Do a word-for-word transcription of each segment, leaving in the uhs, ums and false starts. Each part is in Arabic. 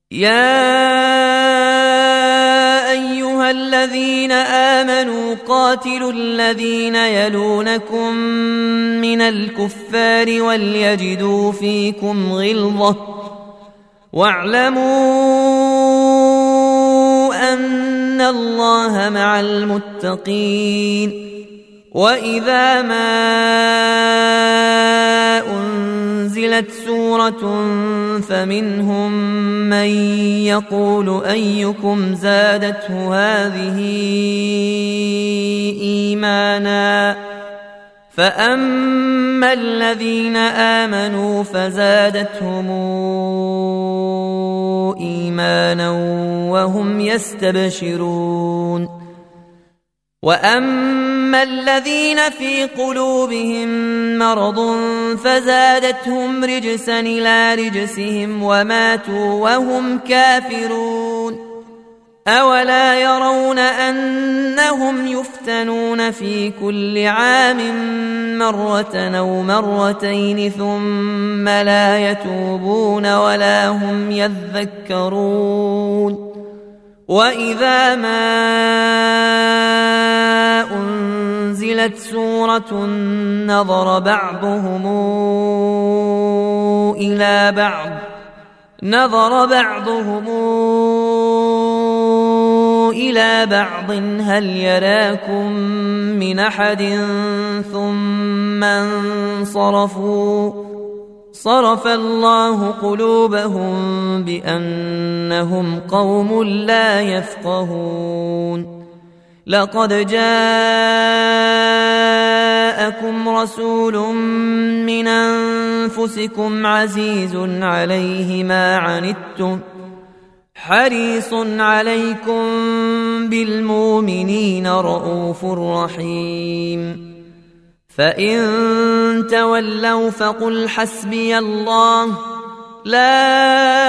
يا أيها الذين آمنوا قاتلوا الذين يلونكم من الكفار وليجدوا فيكم غلظة واعلموا أن الله مع المتقين. وإذا ما أنزلت سورة فمنهم من يقول أيكم زادته هذه إيمانا فأما الذين آمنوا فزادتهم إيمانا وهم يستبشرون. وأما الذين في قلوبهم مرض فزادتهم رجسا إلى رجسهم وماتوا وهم كافرون. أولا يرون أنهم يفتنون في كل عام مرة أو مرتين ثم لا يتوبون ولا هم يذكرون. وإذا ما أنزلت سورة نظر بعضهم إلى بعض نظر بعضهم إلى بعض هل يراكم من أحد ثم انصرفوا صرف الله قلوبهم بأنهم قوم لا يفقهون. لقد جاءكم رسول من أنفسكم عزيز عليه ما عنتم حريص عليكم بالمؤمنين رؤوف رحيم. فإن تولوا فقل حسبي الله لا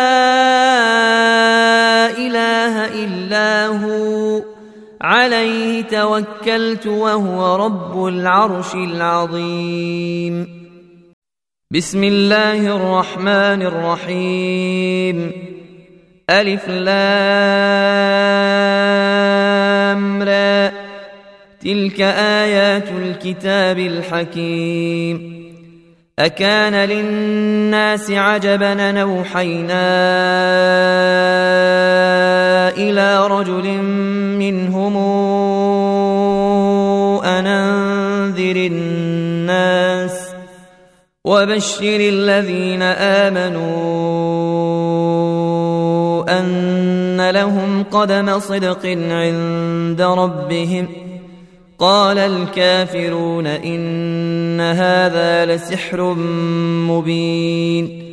إله إلا هو عليه توكلت وهو رب العرش العظيم. بسم الله الرحمن الرحيم. ألف لام را تلك آيات الكتاب الحكيم. أكان للناس عجبا أن أوحينا إلى رجل منهم أن أنذر الناس وبشر الذين آمنوا أن لهم قدم صدق عند ربهم. قال الكافرون إن هذا لسحر مبين.